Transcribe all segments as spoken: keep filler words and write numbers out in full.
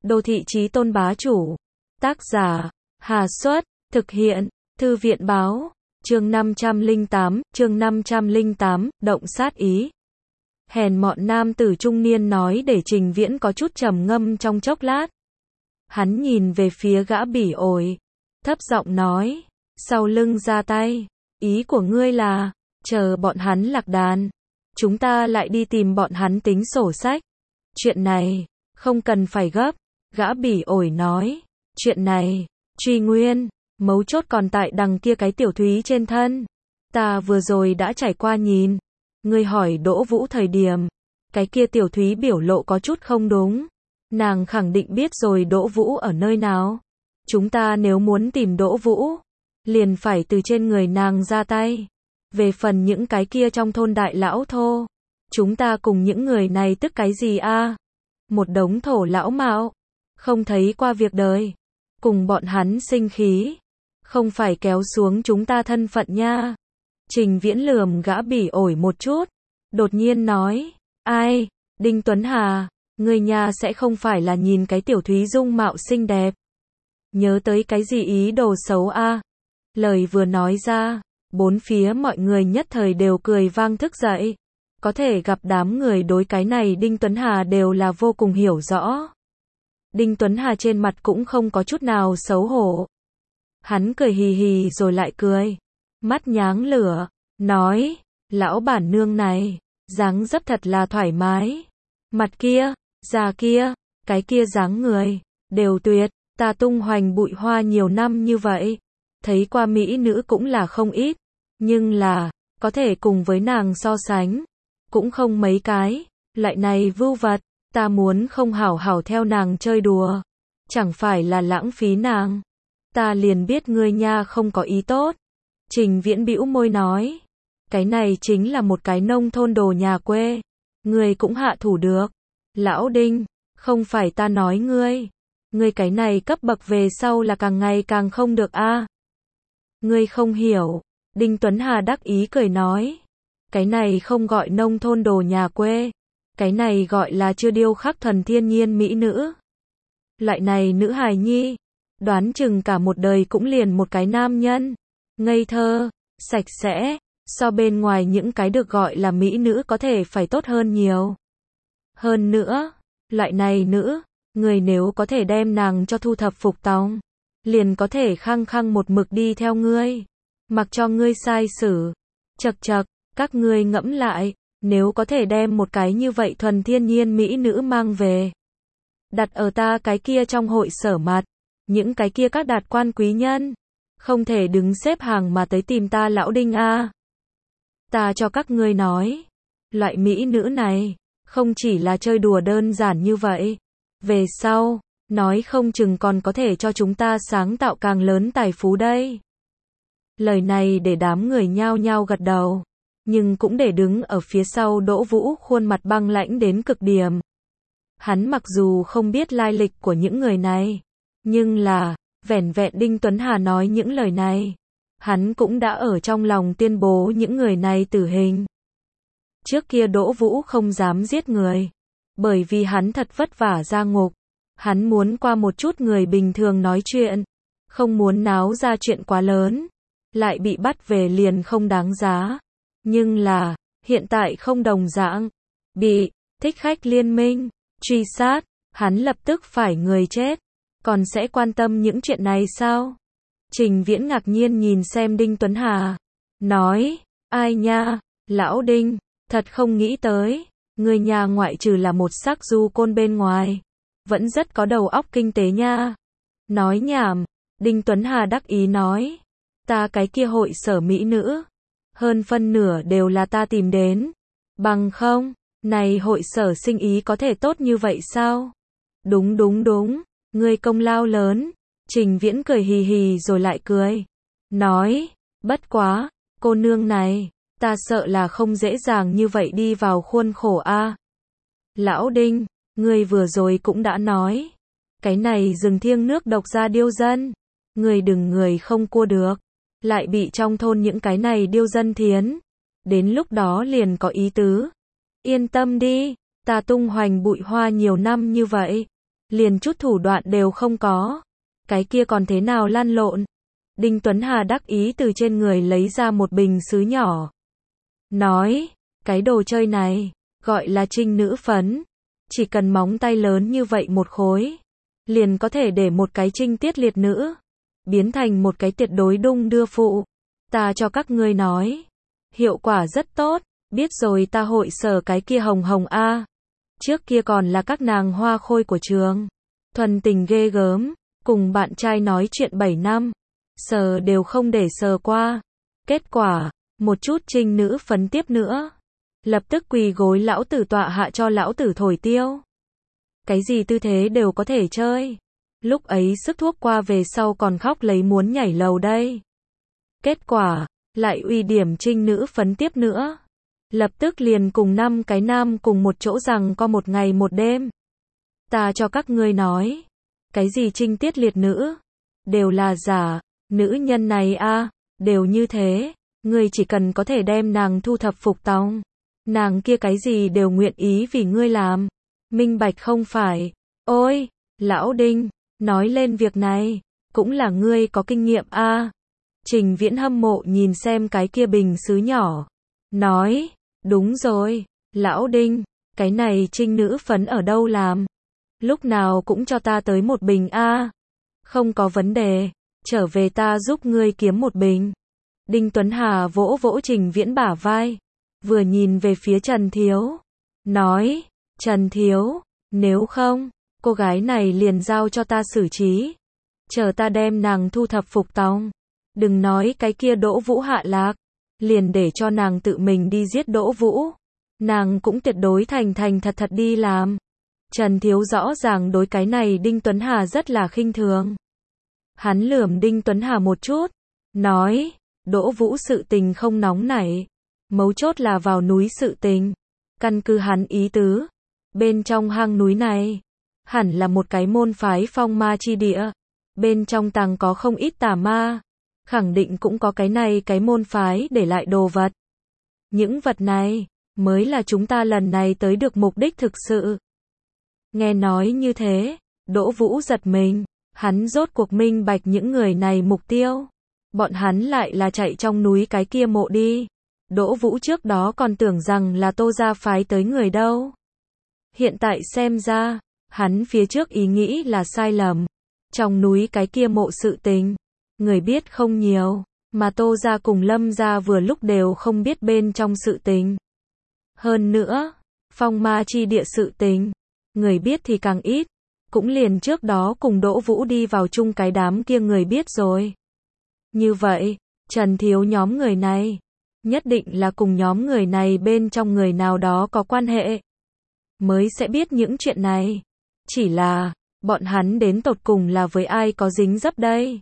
Đô thị chí tôn bá chủ. Tác giả, Hà Xuất, thực hiện, Thư viện báo, chương năm trăm lẻ tám, chương năm trăm lẻ tám, động sát ý. Hèn mọn nam tử trung niên nói để Trình Viễn có chút trầm ngâm trong chốc lát. Hắn nhìn về phía gã bỉ ổi, thấp giọng nói, sau lưng ra tay, ý của ngươi là, chờ bọn hắn lạc đàn, chúng ta lại đi tìm bọn hắn tính sổ sách. Chuyện này, không cần phải gấp, gã bỉ ổi nói, chuyện này, truy nguyên, mấu chốt còn tại đằng kia cái tiểu thúy trên thân. Ta vừa rồi đã trải qua nhìn, ngươi hỏi Đỗ Vũ thời điểm, cái kia tiểu thúy biểu lộ có chút không đúng. Nàng khẳng định biết rồi Đỗ Vũ ở nơi nào. Chúng ta nếu muốn tìm Đỗ Vũ, liền phải từ trên người nàng ra tay. Về phần những cái kia trong thôn đại lão thô, chúng ta cùng những người này tức cái gì a? Một đống thổ lão mạo, không thấy qua việc đời, cùng bọn hắn sinh khí, không phải kéo xuống chúng ta thân phận nha. Trình Viễn lườm gã bỉ ổi một chút, đột nhiên nói, ai, Đinh Tuấn Hà, người nhà sẽ không phải là nhìn cái tiểu thúy dung mạo xinh đẹp, nhớ tới cái gì ý đồ xấu a? Lời vừa nói ra, bốn phía mọi người nhất thời đều cười vang thức dậy. Có thể gặp đám người đối cái này Đinh Tuấn Hà đều là vô cùng hiểu rõ. Đinh Tuấn Hà trên mặt cũng không có chút nào xấu hổ. Hắn cười hì hì rồi lại cười, mắt nháng lửa, nói, lão bản nương này, dáng dấp thật là thoải mái. Mặt kia, da kia, cái kia dáng người, đều tuyệt, ta tung hoành bụi hoa nhiều năm như vậy, thấy qua mỹ nữ cũng là không ít, nhưng là, có thể cùng với nàng so sánh, cũng không mấy cái, loại này vưu vật, ta muốn không hảo hảo theo nàng chơi đùa, chẳng phải là lãng phí nàng. Ta liền biết ngươi nha không có ý tốt. Trình Viễn bĩu môi nói, cái này chính là một cái nông thôn đồ nhà quê, ngươi cũng hạ thủ được. Lão Đinh, không phải ta nói ngươi, ngươi cái này cấp bậc về sau là càng ngày càng không được a. Ngươi không hiểu. Đinh Tuấn Hà đắc ý cười nói, cái này không gọi nông thôn đồ nhà quê, cái này gọi là chưa điêu khắc thuần thiên nhiên mỹ nữ. Loại này nữ hài nhi, đoán chừng cả một đời cũng liền một cái nam nhân, ngây thơ, sạch sẽ, so bên ngoài những cái được gọi là mỹ nữ có thể phải tốt hơn nhiều. Hơn nữa, loại này nữ, người nếu có thể đem nàng cho thu thập phục tòng, liền có thể khăng khăng một mực đi theo ngươi, mặc cho ngươi sai xử. Chậc chậc, các ngươi ngẫm lại, nếu có thể đem một cái như vậy thuần thiên nhiên mỹ nữ mang về, đặt ở ta cái kia trong hội sở mặt, những cái kia các đạt quan quý nhân, không thể đứng xếp hàng mà tới tìm ta lão Đinh a. Ta cho các ngươi nói, loại mỹ nữ này, không chỉ là chơi đùa đơn giản như vậy, về sau, nói không chừng còn có thể cho chúng ta sáng tạo càng lớn tài phú đây. Lời này để đám người nhao nhao gật đầu, nhưng cũng để đứng ở phía sau Đỗ Vũ khuôn mặt băng lãnh đến cực điểm. Hắn mặc dù không biết lai lịch của những người này, nhưng là, vẻn vẹn Đinh Tuấn Hà nói những lời này, hắn cũng đã ở trong lòng tuyên bố những người này tử hình. Trước kia Đỗ Vũ không dám giết người, bởi vì hắn thật vất vả ra ngục, hắn muốn qua một chút người bình thường nói chuyện, không muốn náo ra chuyện quá lớn, lại bị bắt về liền không đáng giá. Nhưng là, hiện tại không đồng dạng, bị thích khách liên minh truy sát, hắn lập tức phải người chết, còn sẽ quan tâm những chuyện này sao? Trình Viễn ngạc nhiên nhìn xem Đinh Tuấn Hà, nói, ai nha, lão Đinh, thật không nghĩ tới, người nhà ngoại trừ là một sắc du côn bên ngoài, vẫn rất có đầu óc kinh tế nha. Nói nhảm, Đinh Tuấn Hà đắc ý nói, ta cái kia hội sở mỹ nữ, hơn phân nửa đều là ta tìm đến, bằng không, này hội sở sinh ý có thể tốt như vậy sao? Đúng đúng đúng, ngươi công lao lớn. Trình Viễn cười hì hì rồi lại cười, nói, bất quá, cô nương này, ta sợ là không dễ dàng như vậy đi vào khuôn khổ a. Lão Đinh, ngươi vừa rồi cũng đã nói, cái này rừng thiêng nước độc ra điêu dân, người đừng người không cua được, lại bị trong thôn những cái này điêu dân thiến, đến lúc đó liền có ý tứ. Yên tâm đi, ta tung hoành bụi hoa nhiều năm như vậy, liền chút thủ đoạn đều không có. Cái kia còn thế nào lăn lộn? Đinh Tuấn Hà đắc ý từ trên người lấy ra một bình sứ nhỏ. Nói, cái đồ chơi này, gọi là trinh nữ phấn. Chỉ cần móng tay lớn như vậy một khối, liền có thể để một cái trinh tiết liệt nữ, biến thành một cái tuyệt đối đung đưa phụ. Ta cho các ngươi nói, hiệu quả rất tốt, biết rồi ta hội sở cái kia hồng hồng a. Trước kia còn là các nàng hoa khôi của trường. Thuần tình ghê gớm, cùng bạn trai nói chuyện bảy năm, sờ đều không để sờ qua. Kết quả, một chút trinh nữ phấn tiếp nữa. Lập tức quỳ gối lão tử tọa hạ cho lão tử thổi tiêu. Cái gì tư thế đều có thể chơi. Lúc ấy sức thuốc qua về sau còn khóc lấy muốn nhảy lầu đây. Kết quả, lại uy điểm trinh nữ phấn tiếp nữa. Lập tức liền cùng năm cái nam cùng một chỗ rằng có một ngày một đêm. Ta cho các ngươi nói, cái gì trinh tiết liệt nữ, đều là giả, nữ nhân này a, đều như thế, ngươi chỉ cần có thể đem nàng thu thập phục tòng, nàng kia cái gì đều nguyện ý vì ngươi làm. Minh bạch không phải? Ôi, lão Đinh, nói lên việc này, cũng là ngươi có kinh nghiệm a. Trình Viễn hâm mộ nhìn xem cái kia bình sứ nhỏ, nói, đúng rồi, lão Đinh, cái này trinh nữ phấn ở đâu làm? Lúc nào cũng cho ta tới một bình a. Không có vấn đề, trở về ta giúp ngươi kiếm một bình. Đinh Tuấn Hà vỗ vỗ Trình Viễn bả vai, vừa nhìn về phía Trần Thiếu, nói, Trần Thiếu, nếu không, cô gái này liền giao cho ta xử trí. Chờ ta đem nàng thu thập phục tòng. Đừng nói cái kia Đỗ Vũ hạ lạc, liền để cho nàng tự mình đi giết Đỗ Vũ. Nàng cũng tuyệt đối thành thành thật thật đi làm. Trần Thiếu rõ ràng đối cái này Đinh Tuấn Hà rất là khinh thường. Hắn lườm Đinh Tuấn Hà một chút, nói, Đỗ Vũ sự tình không nóng nảy, mấu chốt là vào núi sự tình. Căn cứ hắn ý tứ, bên trong hang núi này, hẳn là một cái môn phái phong ma chi địa. Bên trong tàng có không ít tà ma, khẳng định cũng có cái này cái môn phái để lại đồ vật. Những vật này, mới là chúng ta lần này tới được mục đích thực sự. Nghe nói như thế, Đỗ Vũ giật mình, hắn rốt cuộc minh bạch những người này mục tiêu. Bọn hắn lại là chạy trong núi cái kia mộ đi. Đỗ Vũ trước đó còn tưởng rằng là Tô gia phái tới người đâu. Hiện tại xem ra, hắn phía trước ý nghĩ là sai lầm. Trong núi cái kia mộ sự tình, người biết không nhiều, mà Tô gia cùng Lâm gia vừa lúc đều không biết bên trong sự tình. Hơn nữa, phong ma chi địa sự tình, người biết thì càng ít, cũng liền trước đó cùng Đỗ Vũ đi vào chung cái đám kia người biết rồi. Như vậy, Trần Thiếu nhóm người này, nhất định là cùng nhóm người này bên trong người nào đó có quan hệ, mới sẽ biết những chuyện này. Chỉ là, bọn hắn đến tột cùng là với ai có dính dấp đây?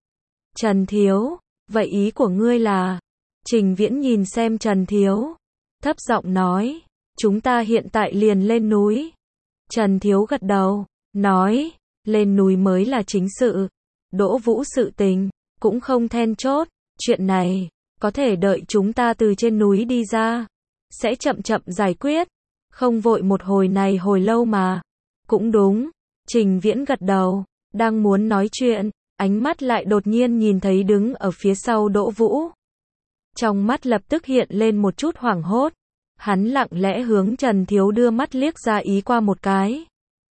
Trần Thiếu, vậy ý của ngươi là? Trình Viễn nhìn xem Trần Thiếu, thấp giọng nói, chúng ta hiện tại liền lên núi. Trần Thiếu gật đầu, nói, lên núi mới là chính sự. Đỗ Vũ sự tình, cũng không then chốt, chuyện này, có thể đợi chúng ta từ trên núi đi ra, sẽ chậm chậm giải quyết, không vội một hồi này hồi lâu mà. Cũng đúng, Trình Viễn gật đầu, đang muốn nói chuyện, ánh mắt lại đột nhiên nhìn thấy đứng ở phía sau Đỗ Vũ. Trong mắt lập tức hiện lên một chút hoảng hốt, hắn lặng lẽ hướng Trần Thiếu đưa mắt liếc ra ý qua một cái.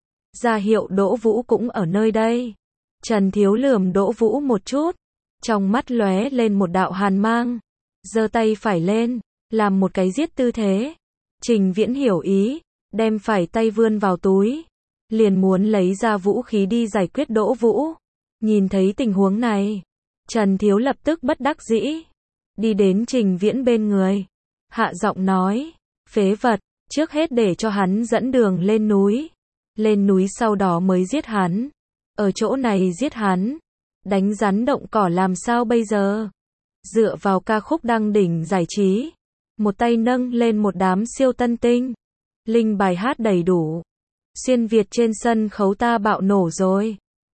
Ra hiệu Đỗ Vũ cũng ở nơi đây. Trần Thiếu lườm Đỗ Vũ một chút, trong mắt lóe lên một đạo hàn mang, giơ tay phải lên, làm một cái giết tư thế. Trình Viễn hiểu ý, đem phải tay vươn vào túi, liền muốn lấy ra vũ khí đi giải quyết Đỗ Vũ. Nhìn thấy tình huống này, Trần Thiếu lập tức bất đắc dĩ, đi đến Trình Viễn bên người, hạ giọng nói, phế vật, trước hết để cho hắn dẫn đường lên núi, lên núi sau đó mới giết hắn, ở chỗ này giết hắn, đánh rắn động cỏ làm sao bây giờ? Dựa vào ca khúc đăng đỉnh giải trí, một tay nâng lên một đám siêu tân tinh, linh bài hát đầy đủ, xuyên Việt trên sân khấu ta bạo nổ rồi.